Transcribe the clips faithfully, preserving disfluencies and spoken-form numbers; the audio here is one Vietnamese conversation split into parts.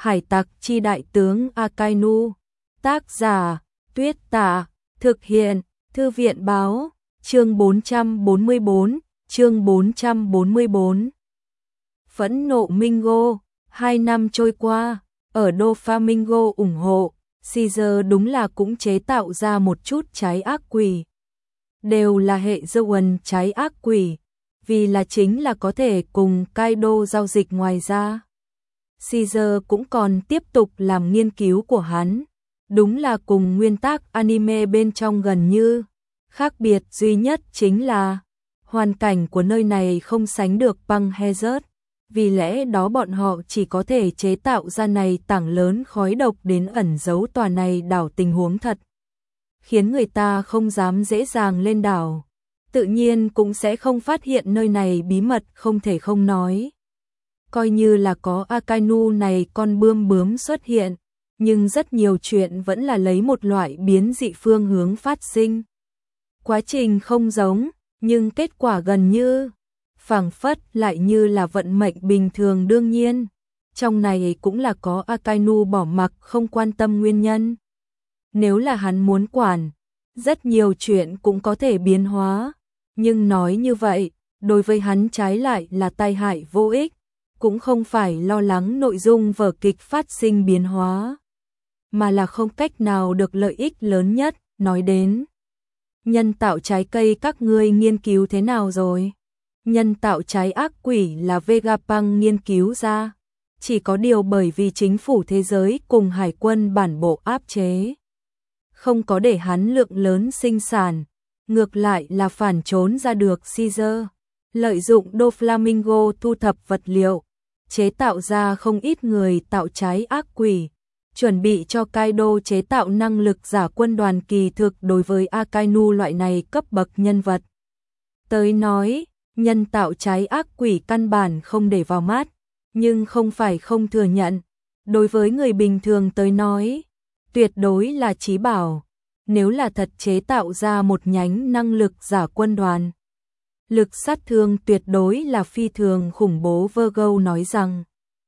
Hải tặc chi đại tướng Akainu. Tác giả, Tuyết Tạ. Thực hiện, Thư viện báo. Chương bốn trăm bốn mươi bốn, chương bốn trăm bốn mươi bốn. Phẫn nộ Mingo. Hai năm trôi qua, ở Doflamingo ủng hộ, Caesar đúng là cũng chế tạo ra một chút trái ác quỷ. Đều là hệ Zoan trái ác quỷ, vì là chính là có thể cùng Kaido giao dịch. Ngoài ra, Caesar cũng còn tiếp tục làm nghiên cứu của hắn, đúng là cùng nguyên tác anime bên trong gần như. Khác biệt duy nhất chính là hoàn cảnh của nơi này không sánh được băng Hazard, vì lẽ đó bọn họ chỉ có thể chế tạo ra này tảng lớn khói độc đến ẩn giấu tòa này đảo. Tình huống thật khiến người ta không dám dễ dàng lên đảo, tự nhiên cũng sẽ không phát hiện nơi này bí mật. Không thể không nói, coi như là có Akainu này con bươm bướm xuất hiện, nhưng rất nhiều chuyện vẫn là lấy một loại biến dị phương hướng phát sinh. Quá trình không giống, nhưng kết quả gần như phảng phất lại như là vận mệnh bình thường. Đương nhiên, trong này cũng là có Akainu bỏ mặc không quan tâm nguyên nhân. Nếu là hắn muốn quản, rất nhiều chuyện cũng có thể biến hóa, nhưng nói như vậy, đối với hắn trái lại là tai hại vô ích, cũng không phải lo lắng nội dung vở kịch phát sinh biến hóa, mà là không cách nào được lợi ích lớn nhất. Nói đến nhân tạo trái cây, các ngươi nghiên cứu thế nào rồi? Nhân tạo trái ác quỷ là Vegapunk nghiên cứu ra, chỉ có điều bởi vì chính phủ thế giới cùng hải quân bản bộ áp chế, không có để hắn lượng lớn sinh sản, ngược lại là phản trốn ra được. Caesar lợi dụng Doflamingo thu thập vật liệu, chế tạo ra không ít người tạo trái ác quỷ, chuẩn bị cho Kaido chế tạo năng lực giả quân đoàn. Kỳ thực đối với Akainu loại này cấp bậc nhân vật tới nói, nhân tạo trái ác quỷ căn bản không để vào mắt, nhưng không phải không thừa nhận, đối với người bình thường tới nói, tuyệt đối là chí bảo. Nếu là thật chế tạo ra một nhánh năng lực giả quân đoàn, lực sát thương tuyệt đối là phi thường khủng bố. Virgo nói rằng,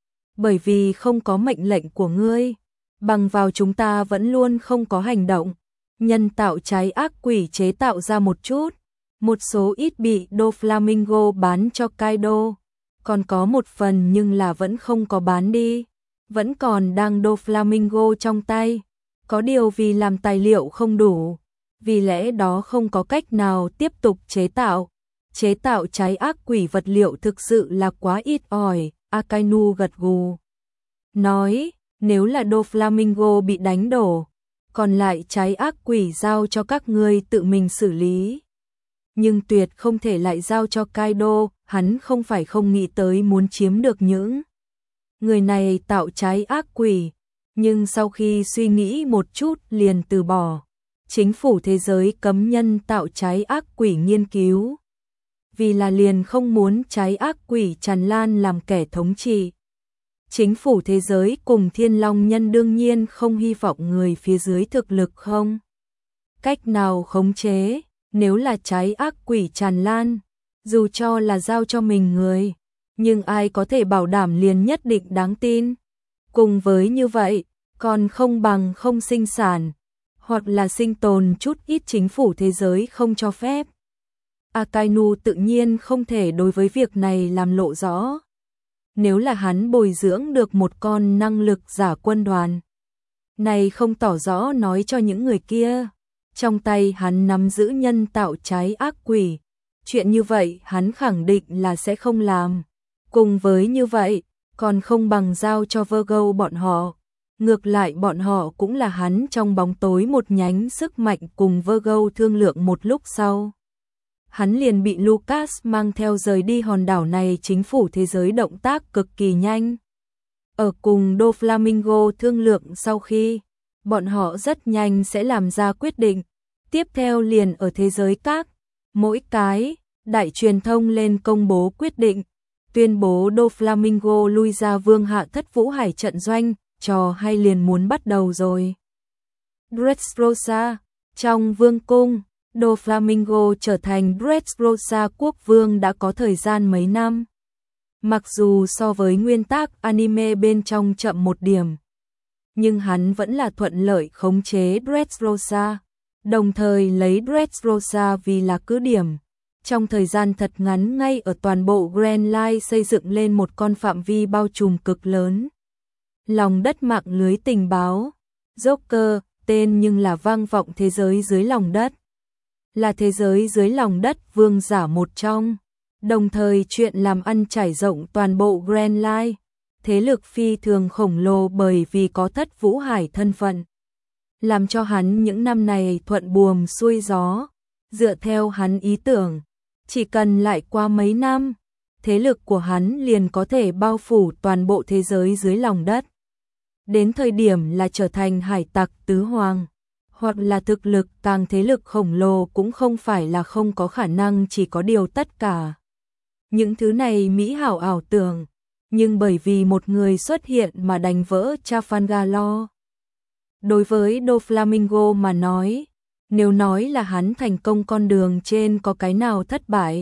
bởi vì không có mệnh lệnh của ngươi, bằng vào chúng ta vẫn luôn không có hành động. Nhân tạo trái ác quỷ chế tạo ra một chút, một số ít bị Doflamingo bán cho Kaido, còn có một phần nhưng là vẫn không có bán đi, vẫn còn đang Doflamingo trong tay. Có điều vì làm tài liệu không đủ, vì lẽ đó không có cách nào tiếp tục chế tạo. Chế tạo trái ác quỷ vật liệu thực sự là quá ít ỏi. Akainu gật gù, nói, nếu là Doflamingo bị đánh đổ, còn lại trái ác quỷ giao cho các ngươi tự mình xử lý. Nhưng tuyệt không thể lại giao cho Kaido, hắn không phải không nghĩ tới muốn chiếm được những người này tạo trái ác quỷ, nhưng sau khi suy nghĩ một chút liền từ bỏ. Chính phủ thế giới cấm nhân tạo trái ác quỷ nghiên cứu, vì là liền không muốn trái ác quỷ tràn lan làm kẻ thống trị. Chính phủ thế giới cùng Thiên Long nhân đương nhiên không hy vọng người phía dưới thực lực không cách nào khống chế. Nếu là trái ác quỷ tràn lan, dù cho là giao cho mình người, nhưng ai có thể bảo đảm liền nhất định đáng tin. Cùng với như vậy, còn không bằng không sinh sản, hoặc là sinh tồn chút ít. Chính phủ thế giới không cho phép. Akainu tự nhiên không thể đối với việc này làm lộ rõ. Nếu là hắn bồi dưỡng được một con năng lực giả quân đoàn, này không tỏ rõ nói cho những người kia, trong tay hắn nắm giữ nhân tạo trái ác quỷ, chuyện như vậy hắn khẳng định là sẽ không làm. Cùng với như vậy, còn không bằng giao cho Virgo bọn họ. Ngược lại bọn họ cũng là hắn trong bóng tối một nhánh sức mạnh. Cùng Virgo thương lượng một lúc sau, hắn liền bị Lucas mang theo rời đi hòn đảo này. Chính phủ thế giới động tác cực kỳ nhanh. Ở cùng Doflamingo thương lượng sau khi, bọn họ rất nhanh sẽ làm ra quyết định. Tiếp theo liền ở thế giới các, mỗi cái, đại truyền thông lên công bố quyết định, tuyên bố Doflamingo lui ra vương hạ thất vũ hải trận doanh, trò hay liền muốn bắt đầu rồi. Dressrosa, trong vương cung, Doflamingo trở thành Dressrosa quốc vương đã có thời gian mấy năm. Mặc dù so với nguyên tác anime bên trong chậm một điểm, nhưng hắn vẫn là thuận lợi khống chế Dressrosa, đồng thời lấy Dressrosa vì là cứ điểm. Trong thời gian thật ngắn ngay ở toàn bộ Grand Line xây dựng lên một con phạm vi bao trùm cực lớn. Lòng đất mạng lưới tình báo, Joker, tên nhưng là vang vọng thế giới dưới lòng đất. Là thế giới dưới lòng đất vương giả một trong, đồng thời chuyện làm ăn trải rộng toàn bộ Grand Line. Thế lực phi thường khổng lồ bởi vì có Thất Vũ Hải thân phận, làm cho hắn những năm này thuận buồm xuôi gió. Dựa theo hắn ý tưởng, chỉ cần lại qua mấy năm, thế lực của hắn liền có thể bao phủ toàn bộ thế giới dưới lòng đất. Đến thời điểm là trở thành hải tặc tứ hoàng, hoặc là thực lực càng thế lực khổng lồ cũng không phải là không có khả năng, chỉ có điều tất cả những thứ này mỹ hảo ảo tưởng, nhưng bởi vì một người xuất hiện mà đánh vỡ Trafalgar. Đối với Doflamingo mà nói, nếu nói là hắn thành công con đường trên có cái nào thất bại,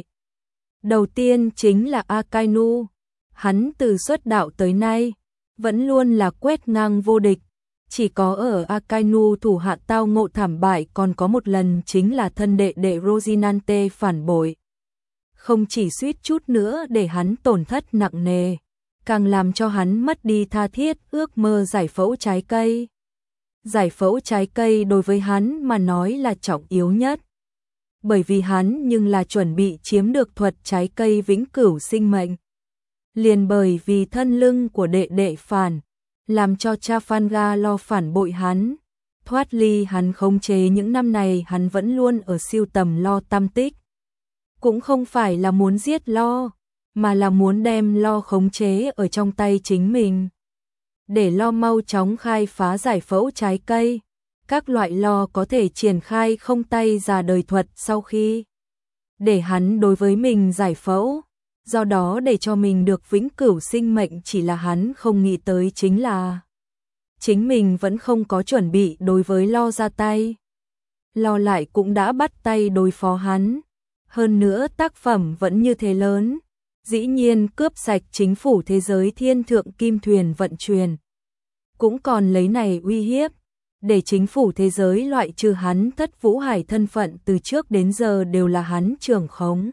đầu tiên chính là Akainu. Hắn từ xuất đạo tới nay vẫn luôn là quét ngang vô địch, chỉ có ở Akainu thủ hạ tao ngộ thảm bại, còn có một lần chính là thân đệ đệ Rosinante phản bội, không chỉ suýt chút nữa để hắn tổn thất nặng nề, càng làm cho hắn mất đi tha thiết ước mơ giải phẫu trái cây. Giải phẫu trái cây đối với hắn mà nói là trọng yếu nhất, bởi vì hắn nhưng là chuẩn bị chiếm được thuật trái cây vĩnh cửu sinh mệnh. Liền bởi vì thân lưng của đệ đệ phản, làm cho Trafalgar phản bội hắn, thoát ly hắn khống chế. Những năm này hắn vẫn luôn ở siêu tầm Lo tam tích, cũng không phải là muốn giết Lo, mà là muốn đem Lo khống chế ở trong tay chính mình, để Lo mau chóng khai phá giải phẫu trái cây. Các loại Lo có thể triển khai không tay ra đời thuật sau khi để hắn đối với mình giải phẫu, do đó để cho mình được vĩnh cửu sinh mệnh. Chỉ là hắn không nghĩ tới chính là chính mình vẫn không có chuẩn bị đối với Lo ra tay, Lo lại cũng đã bắt tay đối phó hắn. Hơn nữa tác phẩm vẫn như thế lớn, dĩ nhiên cướp sạch chính phủ thế giới thiên thượng kim thuyền vận chuyển, cũng còn lấy này uy hiếp, để chính phủ thế giới loại trừ hắn. Thất Vũ Hải thân phận từ trước đến giờ đều là hắn trưởng khống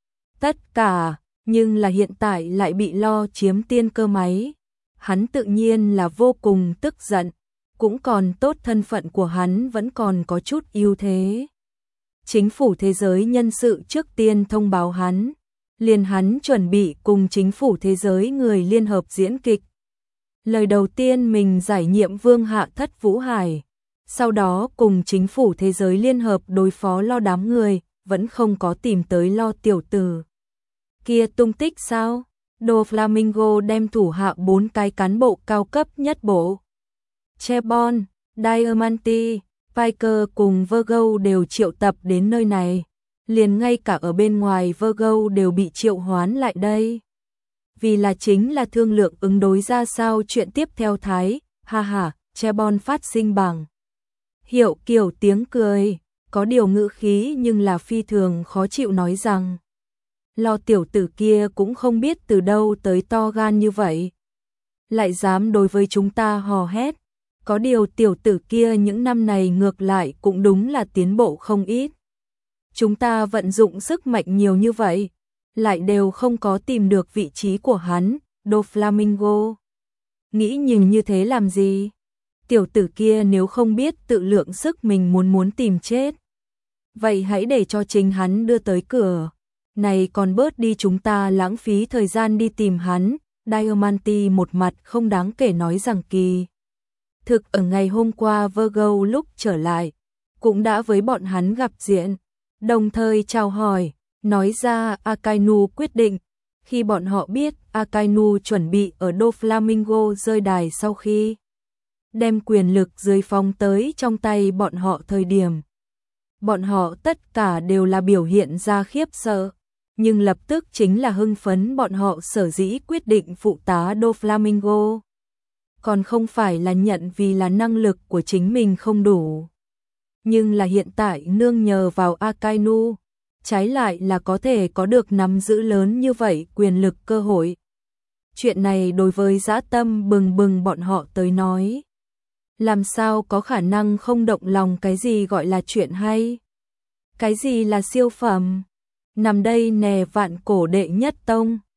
tất cả, nhưng là hiện tại lại bị Lo chiếm tiên cơ máy. Hắn tự nhiên là vô cùng tức giận, cũng còn tốt thân phận của hắn vẫn còn có chút ưu thế. Chính phủ thế giới nhân sự trước tiên thông báo hắn, liền hắn chuẩn bị cùng chính phủ thế giới người liên hợp diễn kịch. Lời đầu tiên mình giải nhiệm vương hạ Thất Vũ Hải, sau đó cùng chính phủ thế giới liên hợp đối phó Lo đám người, vẫn không có tìm tới Lo tiểu tử kia tung tích sao? Doflamingo đem thủ hạ bốn cái cán bộ cao cấp nhất bộ Chebon, Diamante, Piker cùng Virgo đều triệu tập đến nơi này, liền ngay cả ở bên ngoài Virgo đều bị triệu hoán lại đây. Vì là chính là thương lượng ứng đối ra sao chuyện tiếp theo. Thái, ha ha, Chebon phát sinh bằng hiệu kiểu tiếng cười, có điều ngữ khí nhưng là phi thường khó chịu, nói rằng Lo tiểu tử kia cũng không biết từ đâu tới to gan như vậy, lại dám đối với chúng ta hò hét. Có điều tiểu tử kia những năm này ngược lại cũng đúng là tiến bộ không ít. Chúng ta vận dụng sức mạnh nhiều như vậy, lại đều không có tìm được vị trí của hắn. Doflamingo nghĩ nhìn như thế làm gì? Tiểu tử kia nếu không biết tự lượng sức mình muốn muốn tìm chết, vậy hãy để cho chính hắn đưa tới cửa, này còn bớt đi chúng ta lãng phí thời gian đi tìm hắn. Diamante một mặt không đáng kể nói rằng kỳ thực ở ngày hôm qua Virgo lúc trở lại cũng đã với bọn hắn gặp diện, đồng thời chào hỏi, nói ra Akainu quyết định. Khi bọn họ biết Akainu chuẩn bị ở Doflamingo rơi đài sau khi đem quyền lực dưới phóng tới trong tay bọn họ thời điểm, bọn họ tất cả đều là biểu hiện ra khiếp sợ, nhưng lập tức chính là hưng phấn. Bọn họ sở dĩ quyết định phụ tá Doflamingo, còn không phải là nhận vì là năng lực của chính mình không đủ, nhưng là hiện tại nương nhờ vào Akainu, trái lại là có thể có được nắm giữ lớn như vậy quyền lực cơ hội, chuyện này đối với dã tâm bừng bừng bọn họ tới nói, làm sao có khả năng không động lòng cái gì gọi là chuyện hay? Cái gì là siêu phẩm? Nằm đây nè vạn cổ đệ nhất tông.